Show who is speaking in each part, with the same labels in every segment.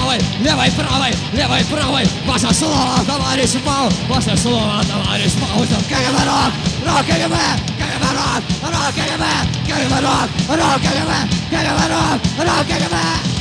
Speaker 1: правой, левой, правой, левой, правой. Ваше слово, товарищ Мау, ваше слово, товарищ Маузер. КГБ рок, рок КГБ, КГБ рок, рок КГБ, КГБ рок, рок КГБ, КГБ рок, рок КГБ.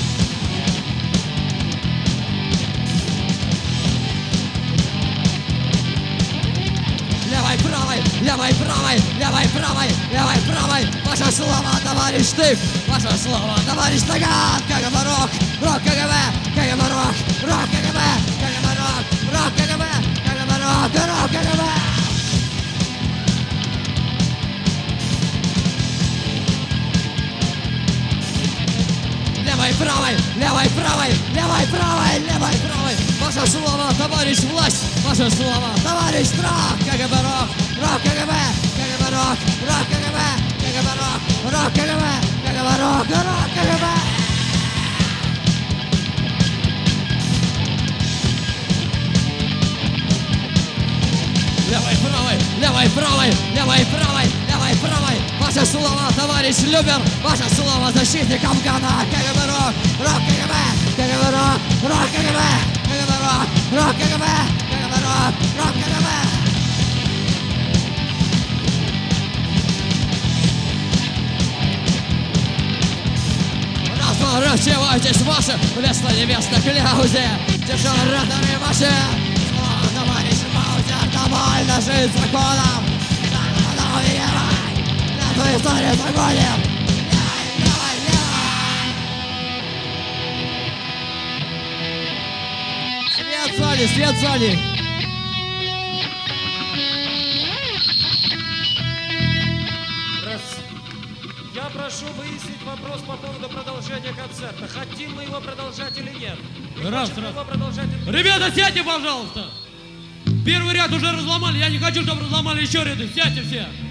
Speaker 1: Левой, правой, левой, правой, левой, правой, левой, правой. Ваше слово, товарищ Штык, ваше слово, товарищ Наган. КГБ рок, рок КГБ, КГБ рок, рок КГБ, КГБ рок, рок КГБ, КГБ рок, рок КГБ. Левой, правой, левой, правой, левой, правой, левой, правой. Ваше слово, товарищ власть, ваше слово, товарищ страх. КГБ рок, рок КГБ, КГБ рок, рок КГБ, КГБ рок, рок КГБ, КГБ рок, рок КГБ. Левой, правой, левой, правой, левой, правой, левой, правой. Ваше слово, товарищ Любер, ваше слово, защитник Афгана. КГБ рок, рок КГБ, КГБ рок, рок КГБ, КГБ рок, рок КГБ, КГБ рок, рок КГБ. Разворачивайтесь ваши вместо кляузе. Дежураторы ваши. Товарищ Маузер, довольно жить законом. На твою историю загоним. Левой, левой, левой. Свет сзади, свет сзади.
Speaker 2: Я прошу выяснить вопрос по поводу продолжения концерта. Хотим мы его продолжать или нет?
Speaker 3: Раз.
Speaker 2: Его продолжать или нет?
Speaker 3: Ребята, сядьте, пожалуйста. Первый ряд уже разломали. Я не хочу, чтобы разломали еще ряды. Сядьте все.